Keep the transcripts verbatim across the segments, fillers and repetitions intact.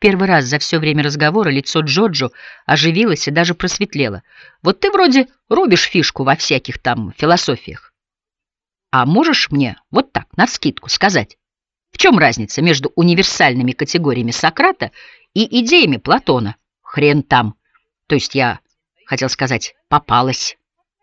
первый раз за все время разговора лицо Джоджо оживилось и даже просветлело. «Вот ты вроде рубишь фишку во всяких там философиях. А можешь мне вот так, навскидку, сказать, в чем разница между универсальными категориями Сократа и идеями Платона? Хрен там. То есть я хотел сказать, попалась».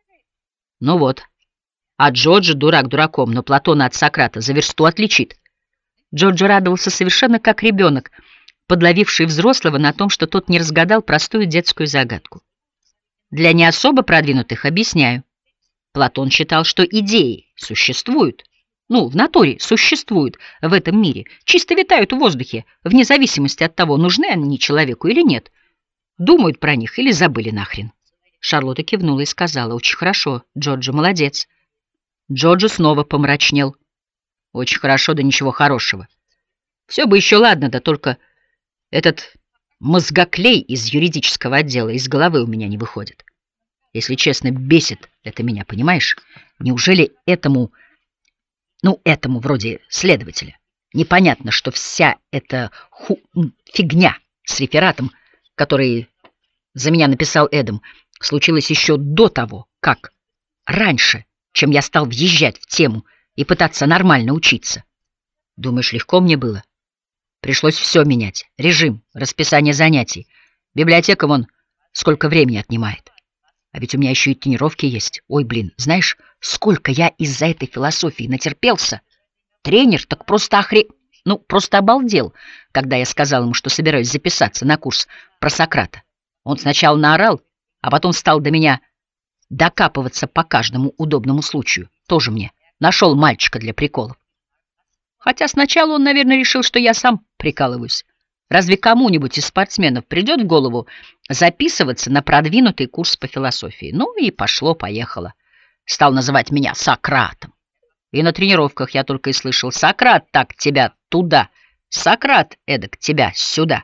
Ну вот. А Джоджо дурак дураком, но Платона от Сократа за версту отличит. Джоджо радовался совершенно как ребенок, подловивший взрослого на том, что тот не разгадал простую детскую загадку. Для не особо продвинутых объясняю. Платон считал, что идеи существуют, ну, в натуре существуют в этом мире, чисто витают в воздухе, вне зависимости от того, нужны они человеку или нет. Думают про них или забыли нахрен. Шарлотта кивнула и сказала: «Очень хорошо, Джоджо, молодец». Джоджо снова помрачнел. «Очень хорошо, да ничего хорошего. Все бы еще ладно, да только этот мозгоклей из юридического отдела из головы у меня не выходит. Если честно, бесит это меня, понимаешь? Неужели этому, ну, этому вроде следователя непонятно, что вся эта ху фигня с рефератом, который за меня написал Эдам, случилось еще до того, как раньше, чем я стал въезжать в тему и пытаться нормально учиться. Думаешь, легко мне было? Пришлось все менять. Режим, расписание занятий. Библиотека вон сколько времени отнимает. А ведь у меня еще и тренировки есть. Ой, блин, знаешь, сколько я из-за этой философии натерпелся. Тренер так просто охре... Ну, просто обалдел, когда я сказал ему, что собираюсь записаться на курс про Сократа. Он сначала наорал, а потом стал до меня докапываться по каждому удобному случаю. Тоже мне нашел мальчика для приколов. Хотя сначала он, наверное, решил, что я сам прикалываюсь. Разве кому-нибудь из спортсменов придет в голову записываться на продвинутый курс по философии? Ну и пошло-поехало. Стал называть меня Сократом. И на тренировках я только и слышал: «Сократ, так тебя туда! Сократ, эдак тебя сюда!»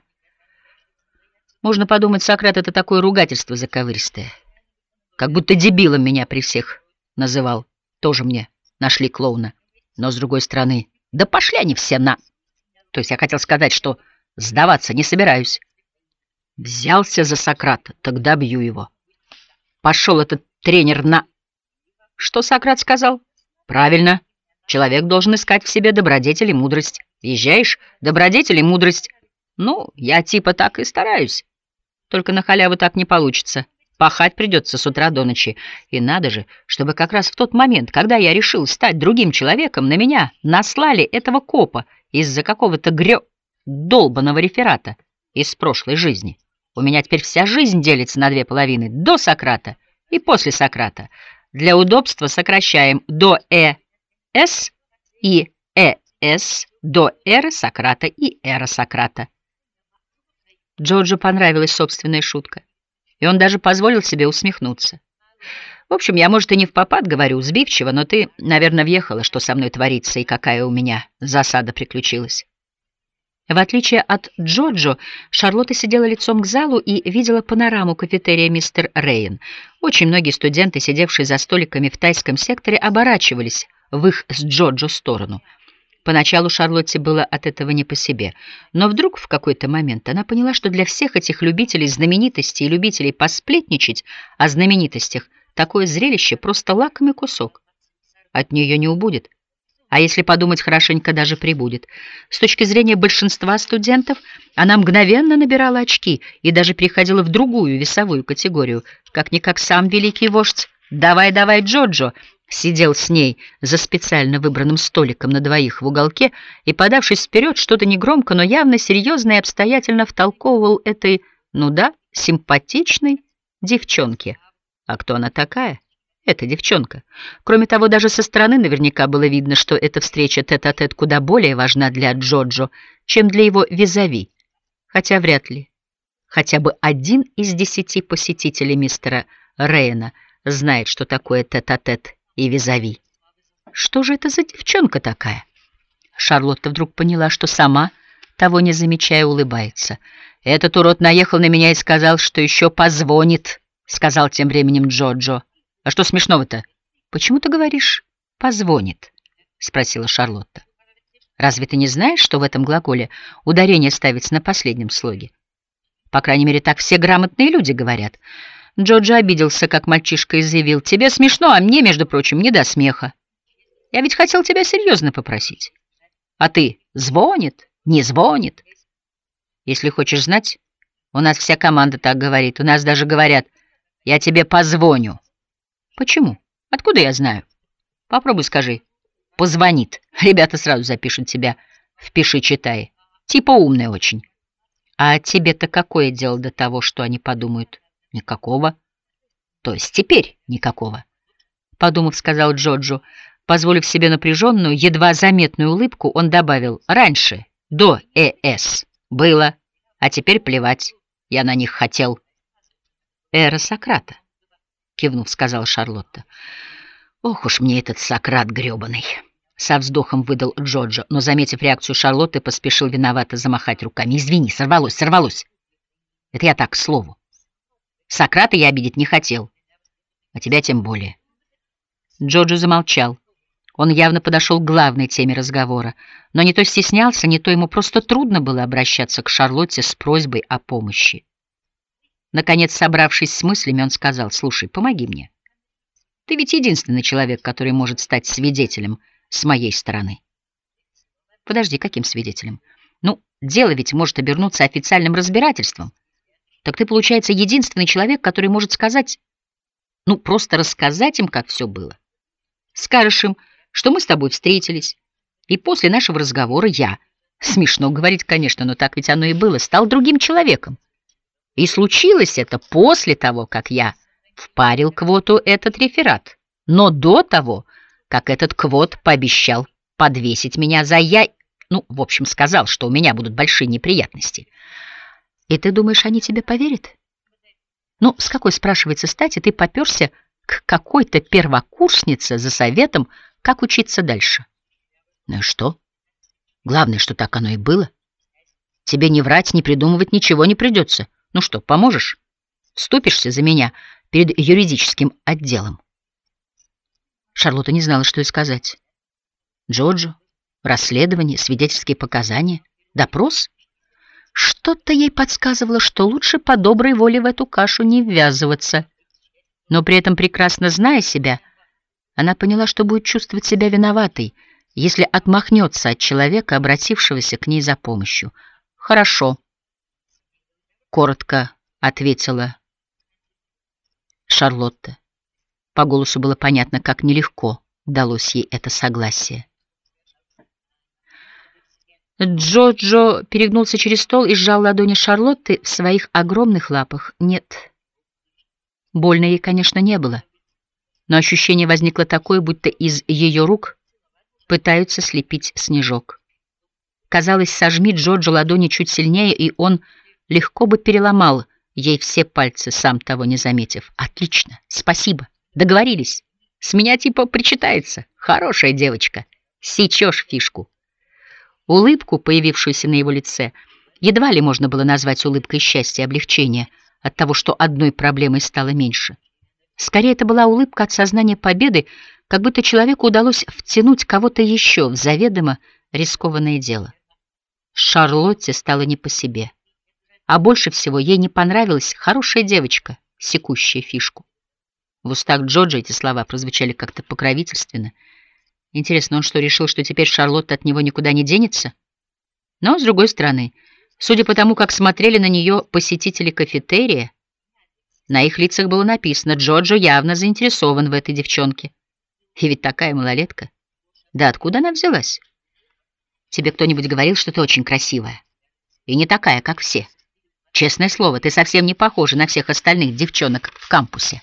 Можно подумать, Сократ — это такое ругательство заковыристое. Как будто дебилом меня при всех называл. Тоже мне нашли клоуна. Но, с другой стороны, да пошли они все на... То есть я хотел сказать, что сдаваться не собираюсь. Взялся за Сократа, тогда бью его. Пошел этот тренер на... Что Сократ сказал? Правильно. Человек должен искать в себе добродетель и мудрость. Въезжаешь? Добродетель и мудрость. Ну, я типа так и стараюсь. Только на халяву так не получится. Пахать придется с утра до ночи. И надо же, чтобы как раз в тот момент, когда я решил стать другим человеком, на меня наслали этого копа из-за какого-то грё... долбаного реферата из прошлой жизни. У меня теперь вся жизнь делится на две половины: до Сократа и после Сократа. Для удобства сокращаем до э с и э с, до эры Сократа и эра Сократа. Джорджу понравилась собственная шутка, и он даже позволил себе усмехнуться. В общем, я, может, и не впопад говорю сбивчиво, но ты, наверное, въехала, что со мной творится и какая у меня засада приключилась. В отличие от Джоджо, Шарлотта сидела лицом к залу и видела панораму кафетерия «Мистер Рейн». Очень многие студенты, сидевшие за столиками в тайском секторе, оборачивались в их с Джоджо сторону. Поначалу Шарлотте было от этого не по себе, но вдруг в какой-то момент она поняла, что для всех этих любителей знаменитостей и любителей посплетничать о знаменитостях такое зрелище просто лакомый кусок. От нее не убудет. А если подумать хорошенько, даже прибудет. С точки зрения большинства студентов, она мгновенно набирала очки и даже переходила в другую весовую категорию. Как-никак сам великий вождь «Давай-давай, Джоджо» сидел с ней за специально выбранным столиком на двоих в уголке и, подавшись вперед, что-то негромко, но явно серьезно и обстоятельно втолковывал этой, ну да, симпатичной девчонке. А кто она такая? Эта девчонка. Кроме того, даже со стороны наверняка было видно, что эта встреча тет-а-тет куда более важна для Джоджо, чем для его визави. Хотя вряд ли. Хотя бы один из десяти посетителей мистера Рейна знает, что такое тет-а-тет и визави. Что же это за девчонка такая? Шарлотта вдруг поняла, что сама, того не замечая, улыбается. «Этот урод наехал на меня и сказал, что еще позвонит», — сказал тем временем Джоджо. «А что смешного-то?» «Почему ты говоришь «позвонит»?» — спросила Шарлотта. Разве ты не знаешь, что в этом глаголе ударение ставится на последнем слоге? По крайней мере, так все грамотные люди говорят. Джорджо обиделся, как мальчишка, и заявил: «Тебе смешно, а мне, между прочим, не до смеха. Я ведь хотел тебя серьезно попросить. А ты звонит, не звонит. Если хочешь знать, у нас вся команда так говорит. У нас даже говорят: я тебе позвоню». Почему? Откуда я знаю? Попробуй скажи: позвонит. Ребята сразу запишут тебя в «пиши-читай». Типа умный очень. А тебе-то какое дело до того, что они подумают? Никакого. То есть теперь никакого. Подумав, сказал Джорджо. Позволив себе напряженную, едва заметную улыбку, он добавил: раньше, до ЭС, было, а теперь плевать, я на них хотел. Эра Сократа, кивнув, сказала Шарлотта. Ох уж мне этот Сократ грёбаный. Со вздохом выдал Джорджо, но, заметив реакцию Шарлотты, поспешил виновато замахать руками. Извини, сорвалось, сорвалось. Это я так, к слову. Сократа я обидеть не хотел, а тебя тем более. Джорджо замолчал. Он явно подошел к главной теме разговора, но не то стеснялся, не то ему просто трудно было обращаться к Шарлотте с просьбой о помощи. Наконец, собравшись с мыслями, он сказал: «Слушай, помоги мне. Ты ведь единственный человек, который может стать свидетелем с моей стороны». «Подожди, каким свидетелем? Ну, дело ведь может обернуться официальным разбирательством. Так ты, получается, единственный человек, который может сказать, ну, просто рассказать им, как все было. Скажешь им, что мы с тобой встретились, и после нашего разговора я, смешно говорить, конечно, но так ведь оно и было, стал другим человеком. И случилось это после того, как я впарил Квоту этот реферат, но до того, как этот Квот пообещал подвесить меня за я... Ну, в общем, сказал, что у меня будут большие неприятности. И ты думаешь, они тебе поверят? Ну, с какой, спрашивается, стати ты попёрся к какой-то первокурснице за советом, как учиться дальше? Ну и что? Главное, что так оно и было. Тебе не врать, не придумывать ничего не придется. Ну что, поможешь? Вступишься за меня перед юридическим отделом?» Шарлотта не знала, что и сказать. Джорджо, расследование, свидетельские показания, допрос? Что-то ей подсказывало, что лучше по доброй воле в эту кашу не ввязываться. Но при этом, прекрасно зная себя, она поняла, что будет чувствовать себя виноватой, если отмахнется от человека, обратившегося к ней за помощью. «Хорошо», — коротко ответила Шарлотта. По голосу было понятно, как нелегко далось ей это согласие. Джорджо перегнулся через стол и сжал ладони Шарлотты в своих огромных лапах. Нет, больно ей, конечно, не было, но ощущение возникло такое, будто из ее рук пытаются слепить снежок. Казалось, сожми Джорджо ладони чуть сильнее, и он легко бы переломал ей все пальцы, сам того не заметив. «Отлично, спасибо, договорились. С меня типа причитается. Хорошая девочка, сечешь фишку». Улыбку, появившуюся на его лице, едва ли можно было назвать улыбкой счастья и облегчения от того, что одной проблемой стало меньше. Скорее, это была улыбка от сознания победы, как будто человеку удалось втянуть кого-то еще в заведомо рискованное дело. Шарлотте стало не по себе, а больше всего ей не понравилась хорошая девочка, секущая фишку. В устах Джорджа эти слова прозвучали как-то покровительственно. Интересно, он что, решил, что теперь Шарлотта от него никуда не денется? Но, с другой стороны, судя по тому, как смотрели на нее посетители кафетерия, на их лицах было написано: Джорджо явно заинтересован в этой девчонке. И ведь такая малолетка. Да откуда она взялась? Тебе кто-нибудь говорил, что ты очень красивая? И не такая, как все. Честное слово, ты совсем не похожа на всех остальных девчонок в кампусе.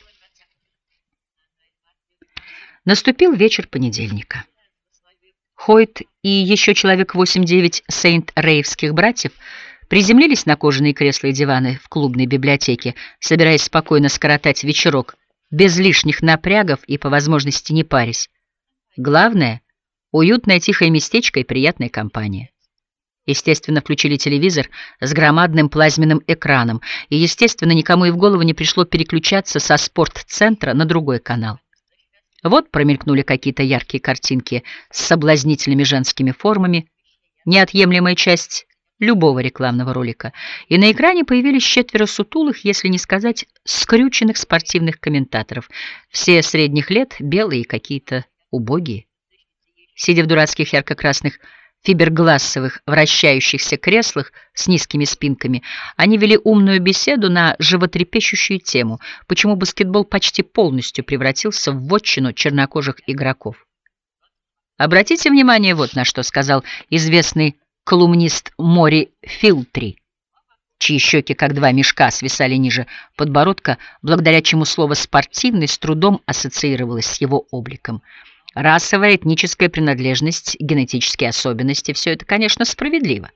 Наступил вечер понедельника. Хойт и еще человек восемь-девять Сейнт-Рейвских братьев приземлились на кожаные кресла и диваны в клубной библиотеке, собираясь спокойно скоротать вечерок, без лишних напрягов и по возможности не парясь. Главное — уютное тихое местечко и приятная компания. Естественно, включили телевизор с громадным плазменным экраном, и, естественно, никому и в голову не пришло переключаться со спортцентра на другой канал. Вот промелькнули какие-то яркие картинки с соблазнительными женскими формами, неотъемлемая часть любого рекламного ролика, и на экране появились четверо сутулых, если не сказать скрюченных спортивных комментаторов, все средних лет, белые и какие-то убогие. Сидя в дурацких ярко-красных фиберглассовых вращающихся креслах с низкими спинками, они вели умную беседу на животрепещущую тему, почему баскетбол почти полностью превратился в вотчину чернокожих игроков. «Обратите внимание вот на что», — сказал известный колумнист Мори Филтри, чьи щеки, как два мешка, свисали ниже подбородка, благодаря чему слово «спортивный» с трудом ассоциировалось с его обликом. Расовая, этническая принадлежность, генетические особенности — все это, конечно, справедливо.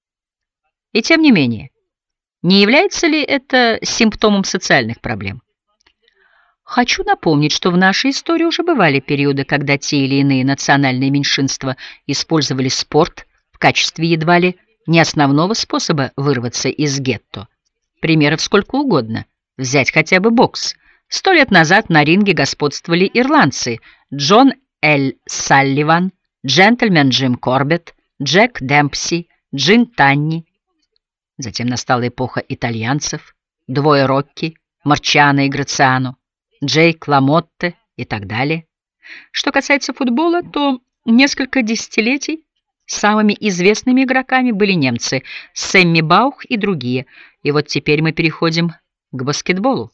И тем не менее, не является ли это симптомом социальных проблем? Хочу напомнить, что в нашей истории уже бывали периоды, когда те или иные национальные меньшинства использовали спорт в качестве едва ли не основного способа вырваться из гетто. Примеров сколько угодно. Взять хотя бы бокс. Сто лет назад на ринге господствовали ирландцы Джон Эль Салливан, джентльмен Джим Корбетт, Джек Демпси, Джин Танни. Затем настала эпоха итальянцев, двое Рокки, Марчано и Грациано, Джейк Ламотте и так далее. Что касается футбола, то несколько десятилетий самыми известными игроками были немцы Сэмми Баух и другие. И вот теперь мы переходим к баскетболу.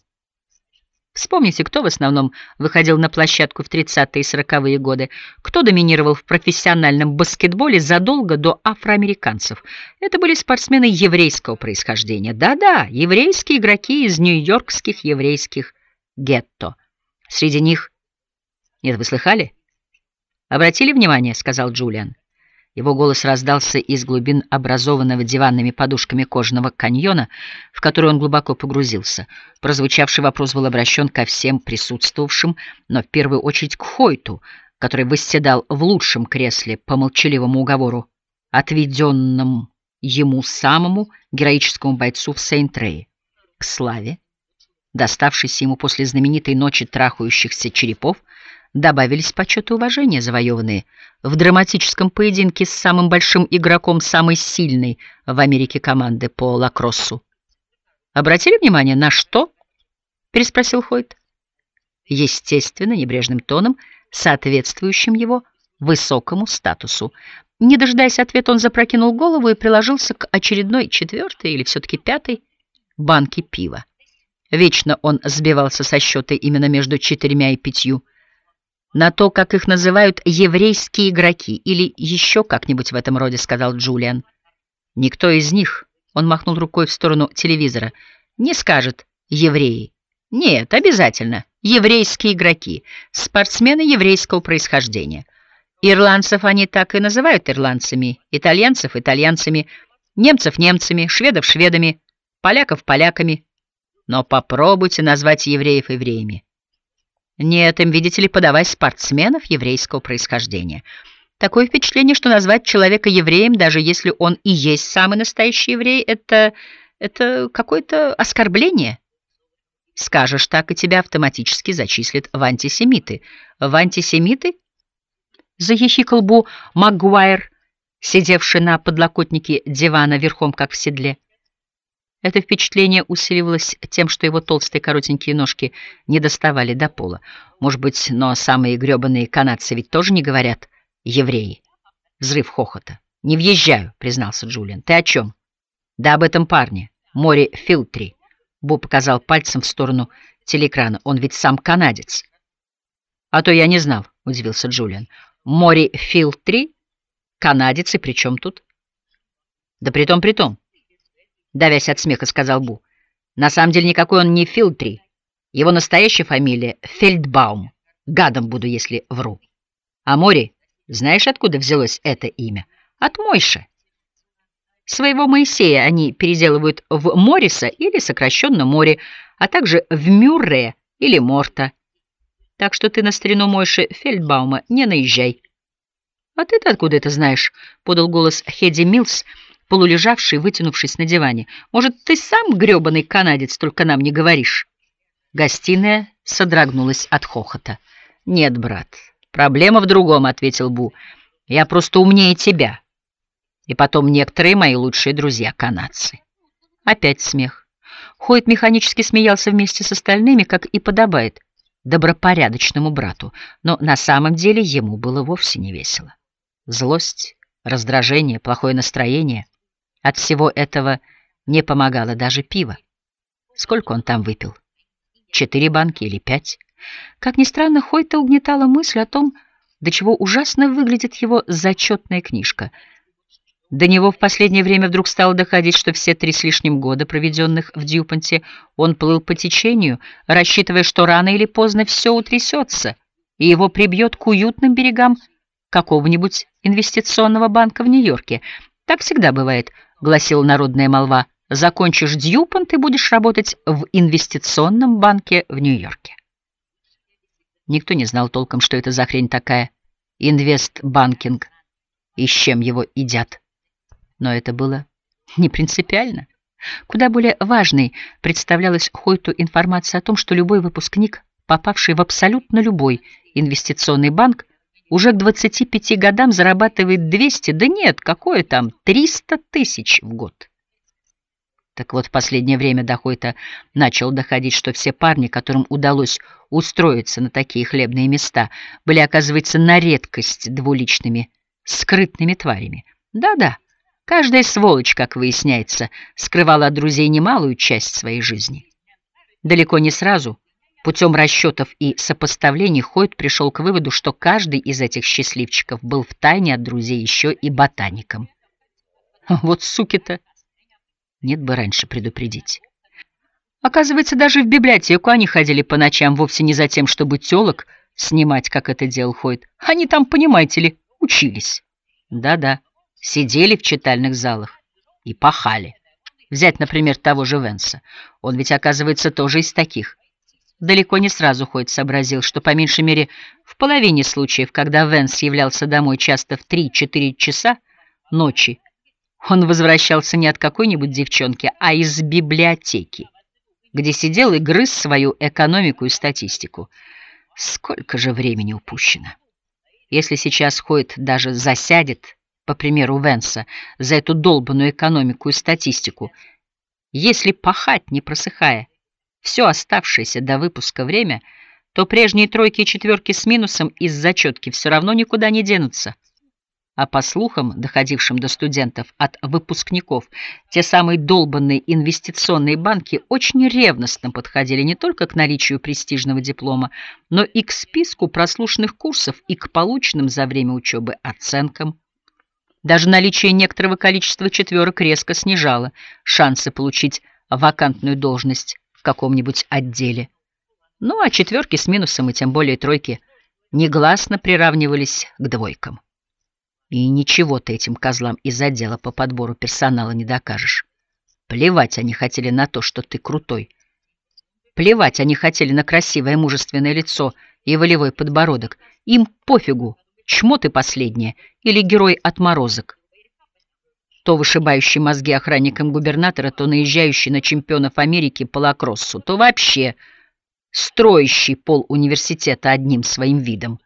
Вспомните, кто в основном выходил на площадку в тридцатые и сороковые годы, кто доминировал в профессиональном баскетболе задолго до афроамериканцев. Это были спортсмены еврейского происхождения. Да-да, еврейские игроки из нью-йоркских еврейских гетто. Среди них... Нет, вы слыхали? Обратили внимание, сказал Джулиан. Его голос раздался из глубин образованного диванными подушками кожаного каньона, в который он глубоко погрузился. Прозвучавший вопрос был обращен ко всем присутствовавшим, но в первую очередь к Хойту, который восседал в лучшем кресле по молчаливому уговору, отведенном ему самому героическому бойцу в Сейнт-Рее. К славе, доставшейся ему после знаменитой ночи трахающихся черепов, добавились почет и уважение, завоеванные в драматическом поединке с самым большим игроком самой сильной в Америке команды по лакроссу. «Обратили внимание, на что?» — переспросил Хойт. Естественно, небрежным тоном, соответствующим его высокому статусу. Не дожидаясь ответа, он запрокинул голову и приложился к очередной четвертой или все-таки пятой банке пива. Вечно он сбивался со счета именно между четырьмя и пятью. «На то, как их называют еврейские игроки, или еще как-нибудь в этом роде», — сказал Джулиан. «Никто из них», — он махнул рукой в сторону телевизора, — «не скажет евреи. Нет, обязательно еврейские игроки, спортсмены еврейского происхождения. Ирландцев они так и называют ирландцами, итальянцев — итальянцами, немцев — немцами, шведов — шведами, поляков — поляками. Но попробуйте назвать евреев евреями. Нет, им, видите ли, подавать спортсменов еврейского происхождения. Такое впечатление, что назвать человека евреем, даже если он и есть самый настоящий еврей, это, это какое-то оскорбление. Скажешь так, и тебя автоматически зачислят в антисемиты. В антисемиты? Захихикал Бу Магуайр, сидевший на подлокотнике дивана верхом как в седле. Это впечатление усиливалось тем, что его толстые коротенькие ножки не доставали до пола. Может быть, но самые гребаные канадцы ведь тоже не говорят «евреи». Взрыв хохота. «Не въезжаю», — признался Джулиан. «Ты о чем?» «Да об этом парне, Мори Филтри». Бо показал пальцем в сторону телеэкрана. «Он ведь сам канадец». «А то я не знал», — удивился Джулиан. «Мори Филтри? Канадец, и при чем тут?» «Да притом, притом». Давясь от смеха, сказал Бу. На самом деле никакой он не Филтри. Его настоящая фамилия Фельдбаум. Гадом буду, если вру. А Мори, знаешь, откуда взялось это имя? От Мойши. Своего Моисея они переделывают в Мориса или сокращенно Мори, а также в Мюррея или Морта. Так что ты на старину Мойши Фельдбаума не наезжай. — А ты-то откуда это знаешь? — подал голос Хеди Милс, полулежавший, вытянувшись на диване. «Может, ты сам грёбаный канадец, только нам не говоришь?» Гостиная содрогнулась от хохота. «Нет, брат, проблема в другом», — ответил Бу. «Я просто умнее тебя. И потом некоторые мои лучшие друзья канадцы. Опять смех. Хойт механически смеялся вместе с остальными, как и подобает добропорядочному брату, но на самом деле ему было вовсе не весело. Злость, раздражение, плохое настроение — от всего этого не помогало даже пиво. Сколько он там выпил? Четыре банки или пять? Как ни странно, Хойта угнетала мысль о том, до чего ужасно выглядит его зачетная книжка. До него в последнее время вдруг стало доходить, что все три с лишним года, проведенных в Дьюпонте, он плыл по течению, рассчитывая, что рано или поздно все утрясется, и его прибьет к уютным берегам какого-нибудь инвестиционного банка в Нью-Йорке. Так всегда бывает, гласила народная молва. Закончишь Дьюпонт и будешь работать в инвестиционном банке в Нью-Йорке. Никто не знал толком, что это за хрень такая, инвестбанкинг, и с чем его едят. Но это было не принципиально. Куда более важной представлялась Хойту информация о том, что любой выпускник, попавший в абсолютно любой инвестиционный банк, уже к двадцати пяти годам зарабатывает двести, да нет, какое там, триста тысяч в год. Так вот, в последнее время до Хойта начал доходить, что все парни, которым удалось устроиться на такие хлебные места, были, оказывается, на редкость двуличными, скрытными тварями. Да-да, каждая сволочь, как выясняется, скрывала от друзей немалую часть своей жизни. Далеко не сразу, путем расчетов и сопоставлений, Хойт пришел к выводу, что каждый из этих счастливчиков был втайне от друзей еще и ботаником. Вот суки-то! Нет бы раньше предупредить. Оказывается, даже в библиотеку они ходили по ночам вовсе не за тем, чтобы тёлок снимать, как это делал Хойт. Они там, понимаете ли, учились. Да-да, сидели в читальных залах и пахали. Взять, например, того же Венса. Он ведь, оказывается, тоже из таких. Далеко не сразу Хойт сообразил, что по меньшей мере в половине случаев, когда Венс являлся домой часто в три-четыре часа ночи, он возвращался не от какой-нибудь девчонки, а из библиотеки, где сидел и грыз свою экономику и статистику. Сколько же времени упущено! Если сейчас Хойт даже засядет, по примеру Венса, за эту долбанную экономику и статистику, если пахать, не просыхая, все оставшееся до выпуска время, то прежние тройки и четверки с минусом из зачетки все равно никуда не денутся. А по слухам, доходившим до студентов от выпускников, те самые долбанные инвестиционные банки очень ревностно подходили не только к наличию престижного диплома, но и к списку прослушанных курсов и к полученным за время учебы оценкам. Даже наличие некоторого количества четверок резко снижало шансы получить вакантную должность в каком-нибудь отделе. Ну а четверки с минусом и тем более тройки негласно приравнивались к двойкам. И ничего ты этим козлам из отдела по подбору персонала не докажешь. Плевать они хотели на то, что ты крутой. Плевать они хотели на красивое мужественное лицо и волевой подбородок. Им пофигу, чмо ты последнее или герой-отморозок. То вышибающий мозги охранникам губернатора, то наезжающий на чемпионов Америки по лакроссу, то вообще строящий пол университета одним своим видом.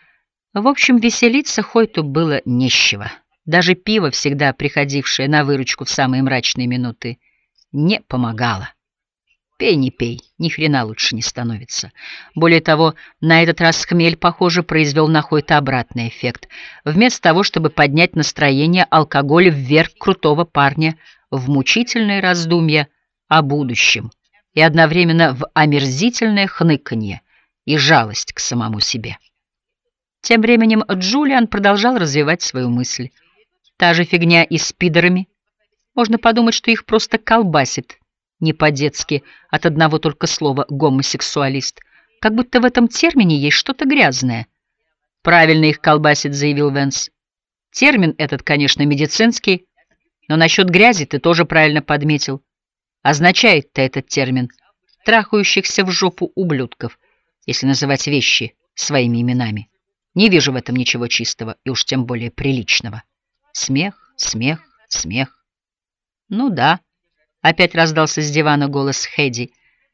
В общем, веселиться Хойту было не с чего. Даже пиво, всегда приходившее на выручку в самые мрачные минуты, не помогало. Пей, не пей, ни хрена лучше не становится. Более того, на этот раз хмель, похоже, произвел на Хойта обратный эффект. Вместо того, чтобы поднять настроение, алкоголь вверг крутого парня в мучительное раздумье о будущем и одновременно в омерзительное хныканье и жалость к самому себе. Тем временем Джулиан продолжал развивать свою мысль. Та же фигня и с пидорами. Можно подумать, что их просто колбасит, не по-детски, от одного только слова «гомосексуалист». Как будто в этом термине есть что-то грязное. «Правильно их колбасит», — заявил Венс. «Термин этот, конечно, медицинский, но насчет грязи ты тоже правильно подметил. Означает-то этот термин трахающихся в жопу ублюдков, если называть вещи своими именами. Не вижу в этом ничего чистого и уж тем более приличного. Смех, смех, смех. Ну да, опять раздался с дивана голос Хэдди.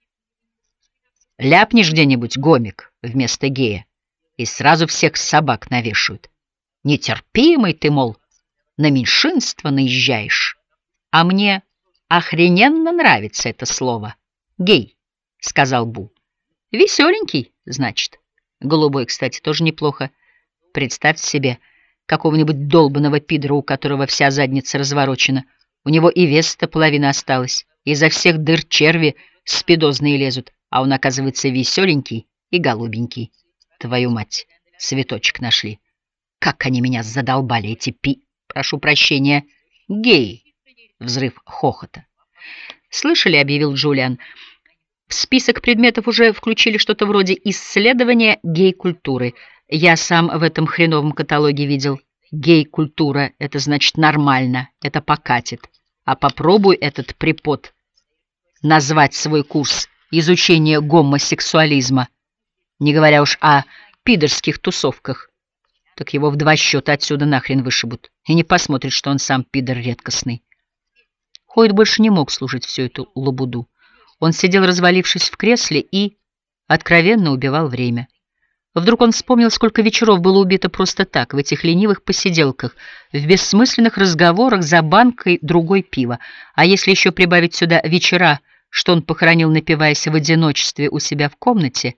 Ляпнешь где-нибудь гомик вместо гея, и сразу всех собак навешают. Нетерпимый ты, мол, на меньшинство наезжаешь. А мне охрененно нравится это слово. Гей, — сказал Бу. Веселенький, значит. Голубой, кстати, тоже неплохо. Представь себе какого-нибудь долбаного пидора, у которого вся задница разворочена. У него и вес-то половина осталась. Изо всех дыр черви спидозные лезут, а он, оказывается, веселенький и голубенький. Твою мать, цветочек нашли. Как они меня задолбали, эти пи... Прошу прощения, геи. Взрыв хохота. «Слышали?» — объявил Джулиан. «В список предметов уже включили что-то вроде исследования гей-культуры. Я сам в этом хреновом каталоге видел. Гей-культура — это значит нормально, это покатит. А попробуй этот препод назвать свой курс изучения гомосексуализма, не говоря уж о пидорских тусовках, так его в два счета отсюда нахрен вышибут и не посмотрят, что он сам пидор редкостный». Хойд больше не мог слушать всю эту лабуду. Он сидел, развалившись в кресле, и откровенно убивал время. Вдруг он вспомнил, сколько вечеров было убито просто так, в этих ленивых посиделках, в бессмысленных разговорах за банкой другой пива. А если еще прибавить сюда вечера, что он похоронил, напиваясь в одиночестве у себя в комнате?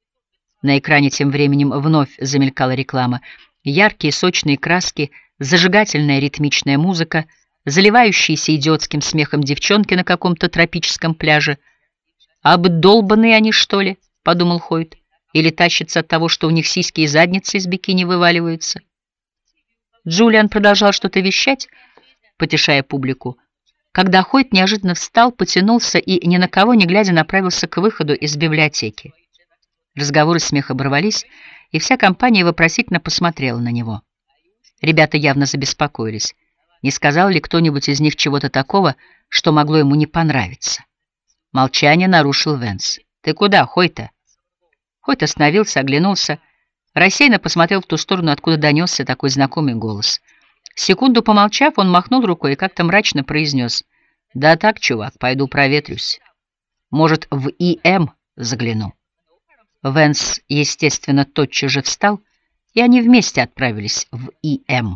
На экране тем временем вновь замелькала реклама. Яркие сочные краски, зажигательная ритмичная музыка, заливающиеся идиотским смехом девчонки на каком-то тропическом пляже. «Обдолбанные они, что ли?» — подумал Хойд. «Или тащатся от того, что у них сиськи и задницы из бикини вываливаются?» Джулиан продолжал что-то вещать, потешая публику, когда Хойд неожиданно встал, потянулся и, ни на кого не глядя, направился к выходу из библиотеки. Разговоры и смех оборвались, и вся компания вопросительно посмотрела на него. Ребята явно забеспокоились. Не сказал ли кто-нибудь из них чего-то такого, что могло ему не понравиться? Молчание нарушил Венс. «Ты куда, Хойта?» Хойт остановился, оглянулся, рассеянно посмотрел в ту сторону, откуда донесся такой знакомый голос. Секунду помолчав, он махнул рукой и как-то мрачно произнес: «Да так, чувак, пойду проветрюсь. Может, в ИМ загляну». Венс, естественно, тотчас же встал, и они вместе отправились в ИМ.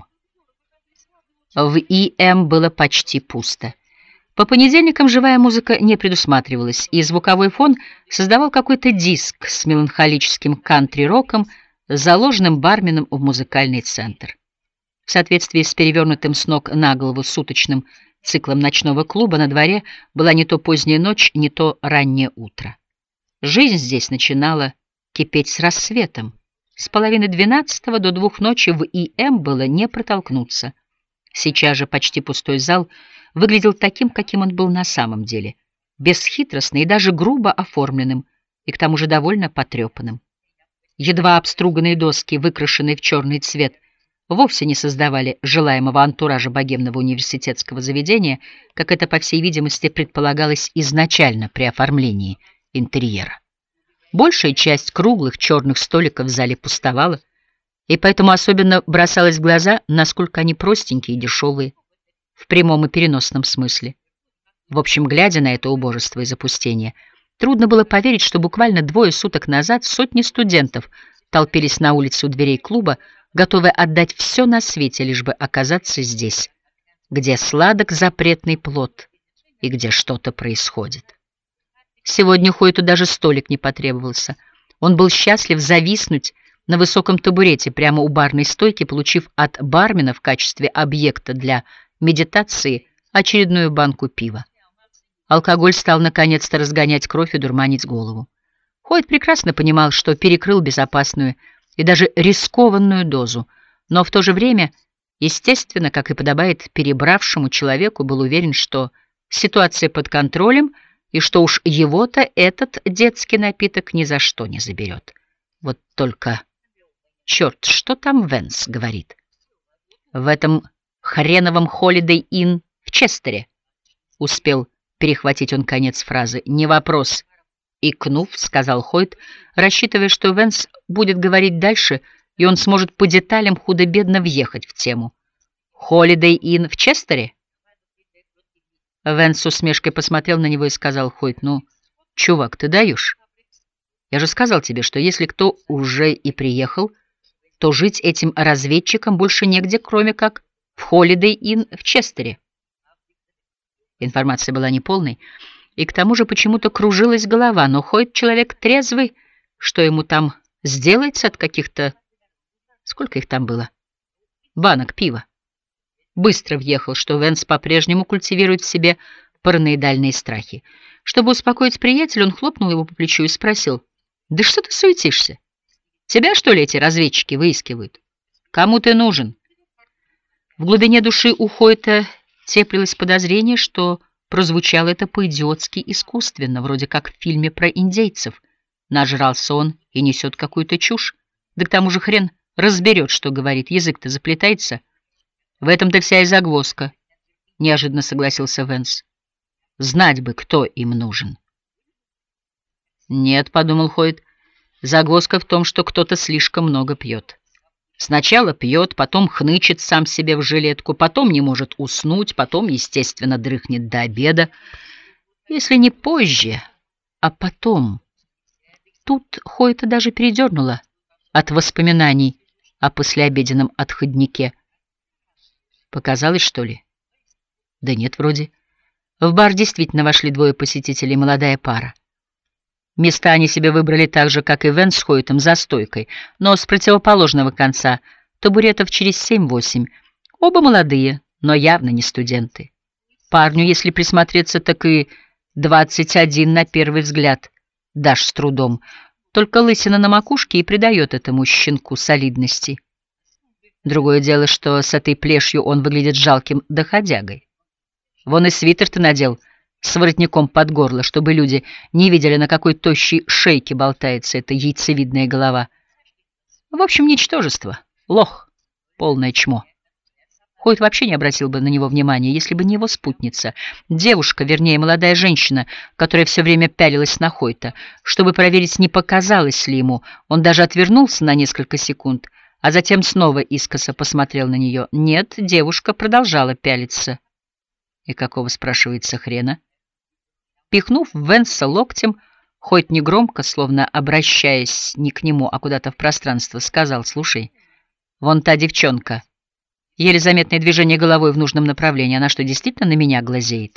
В ИМ было почти пусто. По понедельникам живая музыка не предусматривалась, и звуковой фон создавал какой-то диск с меланхолическим кантри-роком, заложенным барменом в музыкальный центр. В соответствии с перевернутым с ног на голову суточным циклом ночного клуба на дворе была не то поздняя ночь, не то раннее утро. Жизнь здесь начинала кипеть с рассветом. С половины двенадцатого до двух ночи в ИМ было не протолкнуться. Сейчас же почти пустой зал выглядел таким, каким он был на самом деле, бесхитростно и даже грубо оформленным, и к тому же довольно потрепанным. Едва обструганные доски, выкрашенные в черный цвет, вовсе не создавали желаемого антуража богемного университетского заведения, как это, по всей видимости, предполагалось изначально при оформлении интерьера. Большая часть круглых черных столиков в зале пустовала, и поэтому особенно бросалось в глаза, насколько они простенькие и дешевые, в прямом и переносном смысле. В общем, глядя на это убожество и запустение, трудно было поверить, что буквально двое суток назад сотни студентов толпились на улице у дверей клуба, готовые отдать все на свете, лишь бы оказаться здесь, где сладок запретный плод и где что-то происходит. Сегодня Хойту даже столик не потребовался. Он был счастлив зависнуть на высоком табурете прямо у барной стойки, получив от бармена в качестве объекта для медитации очередную банку пива. Алкоголь стал наконец-то разгонять кровь и дурманить голову. Хойт прекрасно понимал, что перекрыл безопасную и даже рискованную дозу, но в то же время, естественно, как и подобает перебравшему человеку, был уверен, что ситуация под контролем и что уж его-то этот детский напиток ни за что не заберет. Вот только... Черт, что там Венс говорит? В этом хреновом Holiday Inn в Честере. Успел перехватить он конец фразы. Не вопрос. Икнув, сказал Хойт, рассчитывая, что Венс будет говорить дальше, и он сможет по деталям худо-бедно въехать в тему. Holiday Inn в Честере? Венс с усмешкой посмотрел на него и сказал: Хойт, ну, чувак, ты даешь? Я же сказал тебе, что если кто уже и приехал, то жить этим разведчикам больше негде, кроме как в Holiday Inn в Честере. Информация была неполной, и к тому же почему-то кружилась голова, но Хойт человек трезвый, что ему там сделается от каких-то... Сколько их там было? Банок пива. Быстро въехал, что Венс по-прежнему культивирует в себе параноидальные страхи. Чтобы успокоить приятеля, он хлопнул его по плечу и спросил: «Да что ты суетишься? Тебя, что ли, эти разведчики выискивают? Кому ты нужен?» В глубине души у Хойта теплилось подозрение, что прозвучало это по-идиотски искусственно, вроде как в фильме про индейцев. Нажрался он и несет какую-то чушь. Да к тому же хрен разберет, что говорит, язык-то заплетается. В этом-то вся и загвоздка, — неожиданно согласился Венс. Знать бы, кто им нужен. Нет, — подумал Хойт, — загвоздка в том, что кто-то слишком много пьет. Сначала пьет, потом хнычет сам себе в жилетку, потом не может уснуть, потом, естественно, дрыхнет до обеда. Если не позже, а потом. Тут Хойта даже передернуло от воспоминаний о послеобеденном отходнике. Показалось, что ли? Да нет, вроде. В бар действительно вошли двое посетителей, молодая пара. Места они себе выбрали так же, как и Венс с Хойтом, за стойкой, но с противоположного конца, табуретов через семь-восемь. Оба молодые, но явно не студенты. Парню, если присмотреться, так и двадцать один на первый взгляд дашь с трудом. Только лысина на макушке и придает этому щенку солидности. Другое дело, что с этой плешью он выглядит жалким доходягой. Вон и свитер-то надел с воротником под горло, чтобы люди не видели, на какой тощей шейке болтается эта яйцевидная голова. В общем, ничтожество, лох, полное чмо. Хойт вообще не обратил бы на него внимания, если бы не его спутница. Девушка, вернее, молодая женщина, которая все время пялилась на Хойта. Чтобы проверить, не показалось ли ему, он даже отвернулся на несколько секунд, а затем снова искоса посмотрел на нее. Нет, девушка продолжала пялиться. И какого, спрашивается, хрена? Пихнув Венса локтем, Хойт негромко, словно обращаясь не к нему, а куда-то в пространство, сказал: «Слушай, вон та девчонка». Еле заметное движение головой в нужном направлении. Она что, действительно на меня глазеет?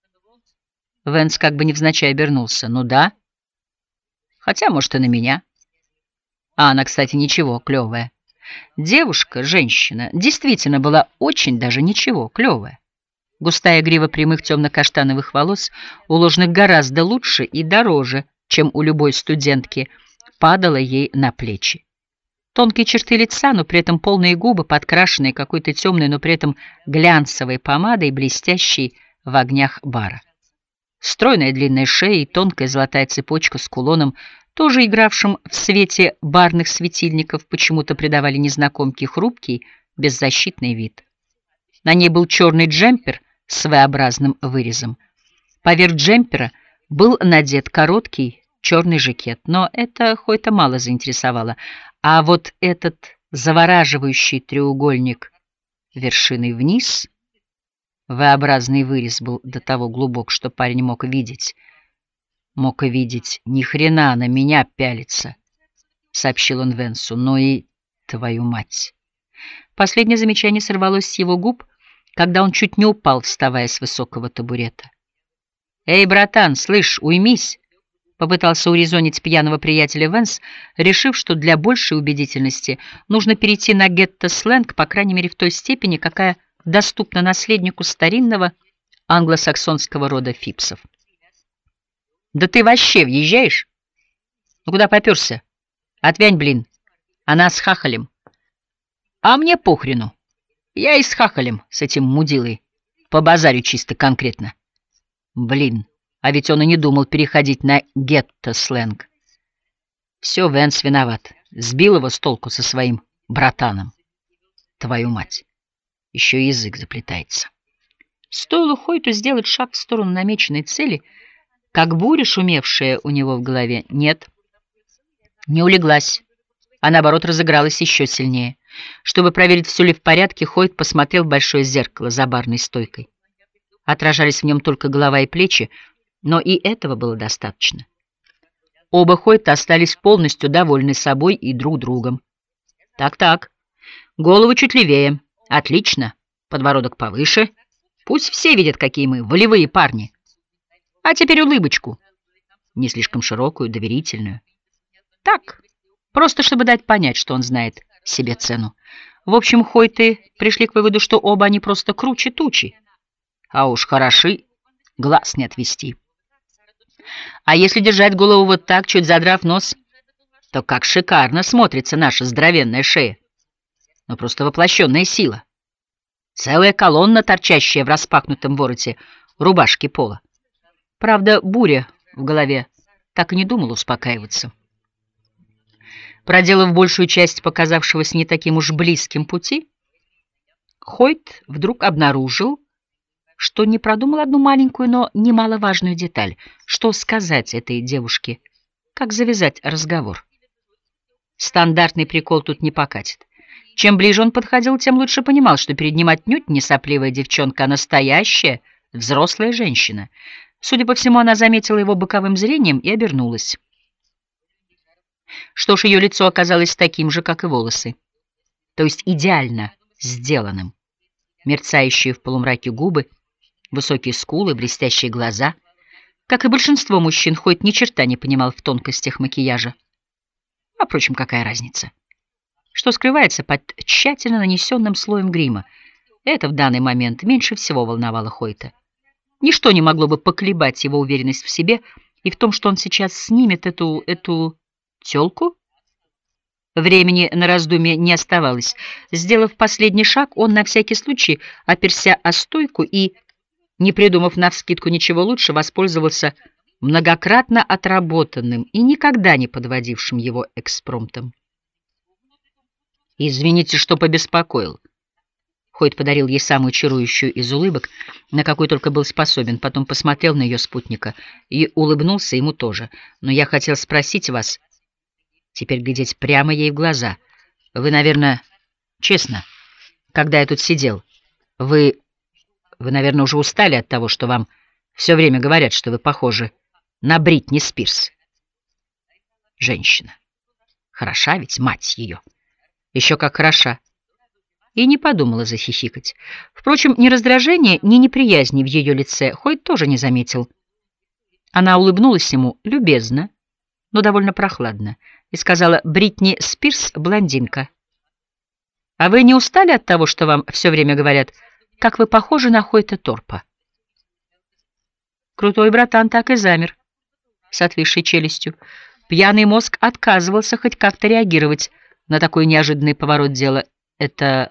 Венс как бы невзначай обернулся. Ну да. Хотя, может, и на меня. А она, кстати, ничего, клевая. Девушка, женщина, действительно была очень даже ничего, клевая. Густая грива прямых темно-каштановых волос, уложенных гораздо лучше и дороже, чем у любой студентки, падала ей на плечи. Тонкие черты лица, но при этом полные губы, подкрашенные какой-то темной, но при этом глянцевой помадой, блестящей в огнях бара. Стройная длинная шея и тонкая золотая цепочка с кулоном, тоже игравшим в свете барных светильников, почему-то придавали незнакомке хрупкий, беззащитный вид. На ней был черный джемпер с своеобразным вырезом. Поверх джемпера был надет короткий черный жакет, но это Хойта мало заинтересовало. А вот этот завораживающий треугольник вершиной вниз, V-образный вырез был до того глубок, что парень мог видеть. Мог и видеть, ни хрена на меня пялится, сообщил он Венсу, но и твою мать. Последнее замечание сорвалось с его губ, когда он чуть не упал, вставая с высокого табурета. «Эй, братан, слышь, уймись!» — попытался урезонить пьяного приятеля Венс, решив, что для большей убедительности нужно перейти на гетто-сленг, по крайней мере в той степени, какая доступна наследнику старинного англосаксонского рода Фипсов. «Да ты вообще въезжаешь? Ну куда попёрся? Отвянь, блин, она с хахалем». «А мне похрену. Я и с хахалем, с этим мудилой, по базарю чисто конкретно». Блин, а ведь он и не думал переходить на гетто-сленг. Все, Венс виноват. Сбил его с толку со своим братаном. Твою мать. Еще язык заплетается. Стоило Хойту сделать шаг в сторону намеченной цели, как буря, шумевшая у него в голове, нет, не улеглась, а наоборот разыгралась еще сильнее. Чтобы проверить, все ли в порядке, Хойт посмотрел в большое зеркало за барной стойкой. Отражались в нем только голова и плечи, но и этого было достаточно. Оба Хойта остались полностью довольны собой и друг другом. Так-так, голову чуть левее. Отлично. подбородок повыше. Пусть все видят, какие мы волевые парни. А теперь улыбочку. Не слишком широкую, доверительную. Так, просто чтобы дать понять, что он знает себе цену. В общем, Хойты пришли к выводу, что оба они просто круче тучи. А уж хороши, глаз не отвести. А если держать голову вот так, чуть задрав нос, то как шикарно смотрится наша здоровенная шея. Ну, просто воплощенная сила. Целая колонна, торчащая в распахнутом вороте рубашки пола. Правда, буря в голове так и не думала успокаиваться. Проделав большую часть показавшегося не таким уж близким пути, Хойт вдруг обнаружил, что не продумал одну маленькую, но немаловажную деталь. Что сказать этой девушке, как завязать разговор. Стандартный прикол тут не покатит. Чем ближе он подходил, тем лучше понимал, что перед ним отнюдь не сопливая девчонка, а настоящая взрослая женщина. Судя по всему, она заметила его боковым зрением и обернулась. Что ж, ее лицо оказалось таким же, как и волосы, то есть идеально сделанным. Мерцающие в полумраке губы, высокие скулы, блестящие глаза. Как и большинство мужчин, Хойт ни черта не понимал в тонкостях макияжа. А, впрочем, какая разница? Что скрывается под тщательно нанесенным слоем грима? Это в данный момент меньше всего волновало Хойта. Ничто не могло бы поколебать его уверенность в себе и в том, что он сейчас снимет эту... эту... тёлку? Времени на раздумье не оставалось. Сделав последний шаг, он на всякий случай оперся о стойку и, не придумав навскидку ничего лучше, воспользовался многократно отработанным и никогда не подводившим его экспромтом. «Извините, что побеспокоил». Хойт подарил ей самую чарующую из улыбок, на какой только был способен, потом посмотрел на ее спутника и улыбнулся ему тоже. «Но я хотел спросить вас...» Теперь глядеть прямо ей в глаза. Вы, наверное, честно, когда я тут сидел, вы, вы, наверное, уже устали от того, что вам все время говорят, что вы похожи на Бритни Спирс. Женщина. Хороша ведь, мать ее. Еще как хороша. И не подумала захихикать. Впрочем, ни раздражения, ни неприязни в ее лице Хойт тоже не заметил. Она улыбнулась ему любезно, но довольно прохладно, и сказала: «Бритни Спирс — блондинка. А вы не устали от того, что вам все время говорят, как вы похожи на Хойта Торпа?» Крутой братан так и замер, с отвисшей челюстью. Пьяный мозг отказывался хоть как-то реагировать на такой неожиданный поворот дела. «Это...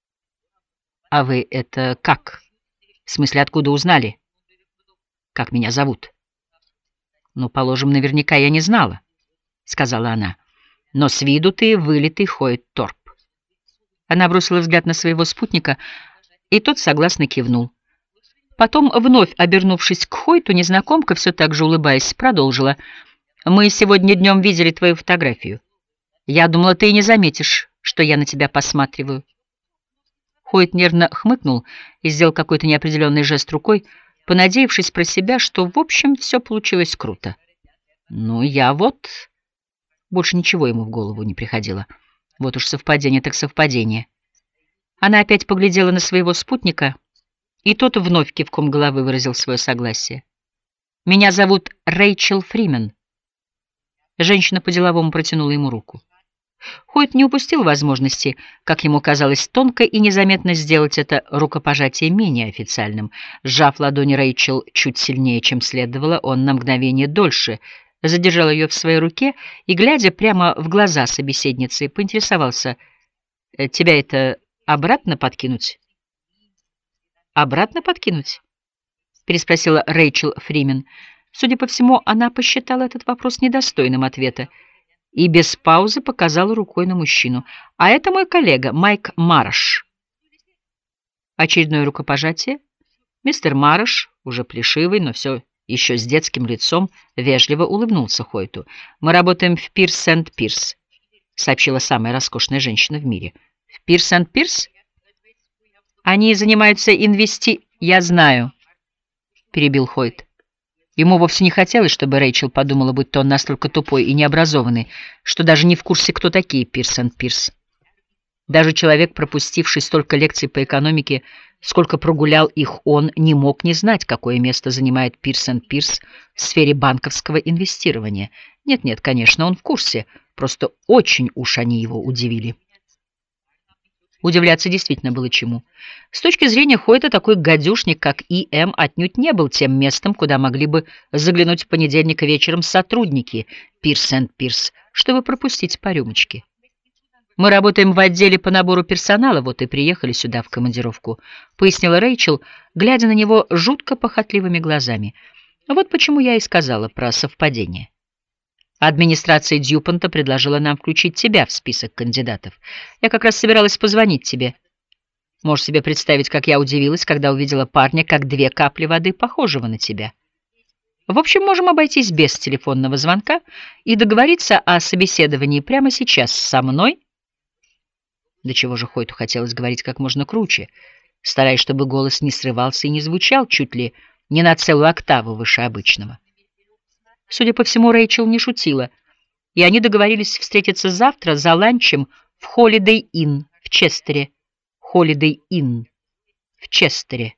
А вы это как? В смысле, откуда узнали? Как меня зовут?» «Ну, положим, наверняка я не знала», — сказала она. «Но с виду ты вылитый Хойт Торп». Она бросила взгляд на своего спутника, и тот согласно кивнул. Потом, вновь обернувшись к Хойту, незнакомка, все так же улыбаясь, продолжила: «Мы сегодня днем видели твою фотографию. Я думала, ты и не заметишь, что я на тебя посматриваю». Хойт нервно хмыкнул и сделал какой-то неопределенный жест рукой, понадеявшись про себя, что, в общем, все получилось круто. «Ну, я вот...» Больше ничего ему в голову не приходило. Вот уж совпадение так совпадение. Она опять поглядела на своего спутника, и тот вновь кивком головы выразил свое согласие. «Меня зовут Рэйчел Фримен». Женщина по-деловому протянула ему руку. Хойт не упустил возможности, как ему казалось, тонко и незаметно сделать это рукопожатие менее официальным. Сжав ладони Рэйчел чуть сильнее, чем следовало, он на мгновение дольше задержал ее в своей руке и, глядя прямо в глаза собеседницы, поинтересовался: «Тебя это обратно подкинуть?» «Обратно подкинуть?» — переспросила Рэйчел Фримен. Судя по всему, она посчитала этот вопрос недостойным ответа и без паузы показала рукой на мужчину. «А это мой коллега Майк Мараш». Очередное рукопожатие. Мистер Мараш, уже плешивый, но все еще с детским лицом, вежливо улыбнулся Хойту. «Мы работаем в Пирс энд Пирс», — сообщила самая роскошная женщина в мире. «В Пирс энд Пирс? Они занимаются инвести...» «Я знаю», — перебил Хойт. Ему вовсе не хотелось, чтобы Рэйчел подумала, будто он настолько тупой и необразованный, что даже не в курсе, кто такие Пирс энд Пирс. Даже человек, пропустивший столько лекций по экономике, сколько прогулял их он, не мог не знать, какое место занимает Пирс энд Пирс в сфере банковского инвестирования. Нет-нет, конечно, он в курсе, просто очень уж они его удивили. Удивляться действительно было чему. С точки зрения Хойта, такой гадюшник, как И Эм, отнюдь не был тем местом, куда могли бы заглянуть в понедельник вечером сотрудники Пирс энд Пирс, чтобы пропустить по рюмочке. «Мы работаем в отделе по набору персонала, вот и приехали сюда в командировку», — пояснила Рэйчел, глядя на него жутко похотливыми глазами. «Вот почему я и сказала про совпадение. Администрация Дьюпонта предложила нам включить тебя в список кандидатов. Я как раз собиралась позвонить тебе. Можешь себе представить, как я удивилась, когда увидела парня, как две капли воды, похожего на тебя. В общем, можем обойтись без телефонного звонка и договориться о собеседовании прямо сейчас со мной». До чего же Хойту хотелось говорить как можно круче, стараясь, чтобы голос не срывался и не звучал чуть ли не на целую октаву выше обычного. Судя по всему, Рэйчел не шутила, и они договорились встретиться завтра за ланчем в Holiday Inn в Честере. Holiday Inn в Честере.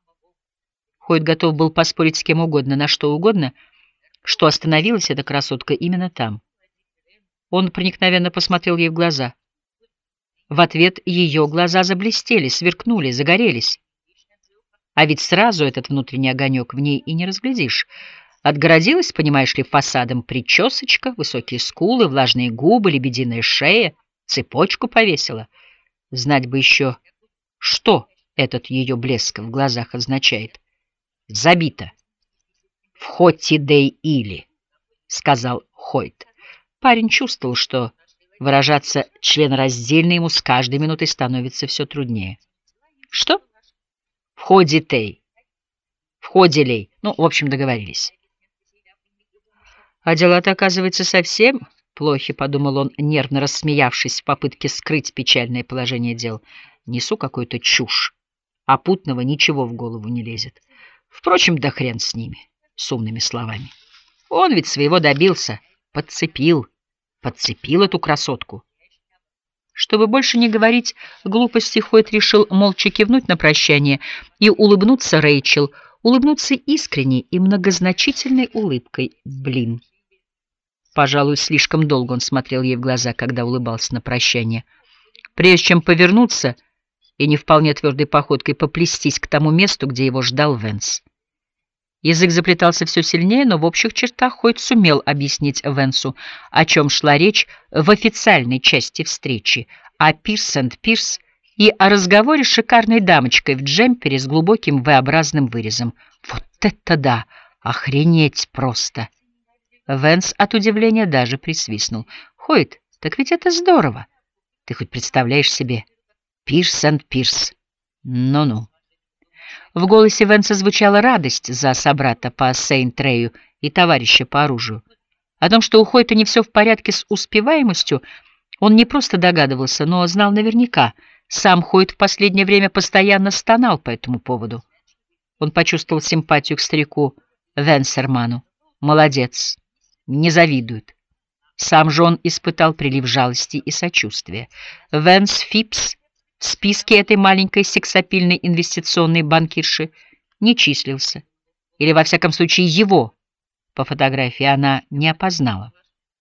Хойт готов был поспорить с кем угодно, на что угодно, что остановилась эта красотка именно там. Он проникновенно посмотрел ей в глаза. В ответ ее глаза заблестели, сверкнули, загорелись. А ведь сразу этот внутренний огонек в ней и не разглядишь. Отгородилась, понимаешь ли, фасадом причесочка, высокие скулы, влажные губы, лебединая шея, цепочку повесила. Знать бы еще, что этот ее блеск в глазах означает. Забито. В Хотидей-Иле, сказал Хойт. Парень чувствовал, что выражаться членораздельно ему с каждой минутой становится все труднее. Что? В Ходитей. В Ходилей. Ну, в общем, договорились. А дела-то, оказывается, совсем плохи, подумал он, нервно рассмеявшись в попытке скрыть печальное положение дел. Несу какую-то чушь, а путного ничего в голову не лезет. Впрочем, да хрен с ними, с умными словами. Он ведь своего добился, подцепил, подцепил эту красотку. Чтобы больше не говорить глупости, Хойт решил молча кивнуть на прощание и улыбнуться Рэйчел, улыбнуться искренней и многозначительной улыбкой. Блин. Пожалуй, слишком долго он смотрел ей в глаза, когда улыбался на прощание. Прежде чем повернуться и не вполне твердой походкой поплестись к тому месту, где его ждал Венс. Язык заплетался все сильнее, но в общих чертах Хойт сумел объяснить Венсу, о чем шла речь в официальной части встречи, о Пирс энд Пирс и о разговоре с шикарной дамочкой в джемпере с глубоким V-образным вырезом. Вот это да! Охренеть просто! Венс от удивления даже присвистнул. «Хойт, так ведь это здорово! Ты хоть представляешь себе? Пирс энд Пирс! Ну-ну!» В голосе Венса звучала радость за собрата по Сейнт-Рэю и товарища по оружию. О том, что у Хойта не все в порядке с успеваемостью, он не просто догадывался, но знал наверняка. Сам Хойт в последнее время постоянно стонал по этому поводу. Он почувствовал симпатию к старику Венсерману. Молодец, не завидует. Сам же он испытал прилив жалости и сочувствия. Венс Фипс в списке этой маленькой сексапильной инвестиционной банкирши не числился. Или, во всяком случае, его по фотографии она не опознала.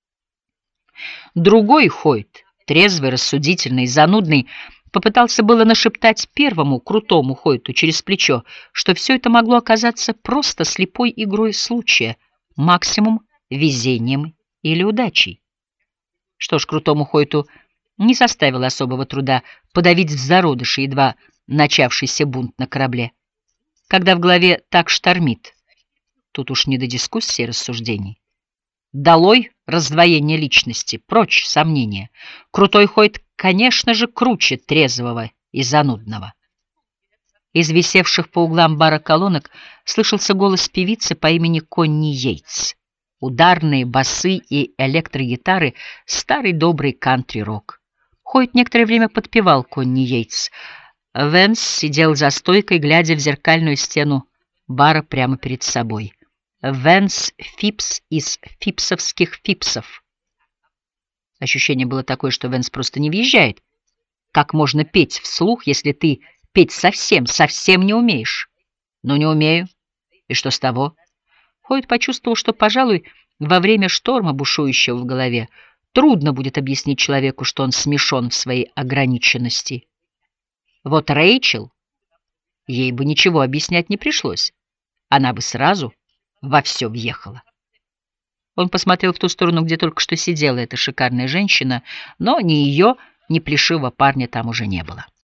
Другой Хойт, трезвый, рассудительный, занудный, попытался было нашептать первому крутому Хойту через плечо, что все это могло оказаться просто слепой игрой случая, максимум везением или удачей. Что ж, крутому Хойту не составило особого труда подавить в зародыше едва начавшийся бунт на корабле. Когда в голове так штормит, тут уж не до дискуссий и рассуждений. Долой раздвоение личности, прочь сомнения. Крутой Хойт, конечно же, круче трезвого и занудного. Из висевших по углам бара колонок слышался голос певицы по имени Конни Йейтс. Ударные басы и электрогитары — старый добрый кантри-рок. Хойт некоторое время подпевал Конни Йейтс. Венс сидел за стойкой, глядя в зеркальную стену бара прямо перед собой. Венс Фипс из фипсовских фипсов. Ощущение было такое, что Венс просто не въезжает, Как можно петь вслух, если ты петь совсем, совсем не умеешь? Ну, не умею. И что с того? Хойд почувствовал, что, пожалуй, во время шторма, бушующего в голове, трудно будет объяснить человеку, что он смешон в своей ограниченности. Вот Рэйчел, ей бы ничего объяснять не пришлось. Она бы сразу во все въехала. Он посмотрел в ту сторону, где только что сидела эта шикарная женщина, но ни ее, ни плешивого парня там уже не было.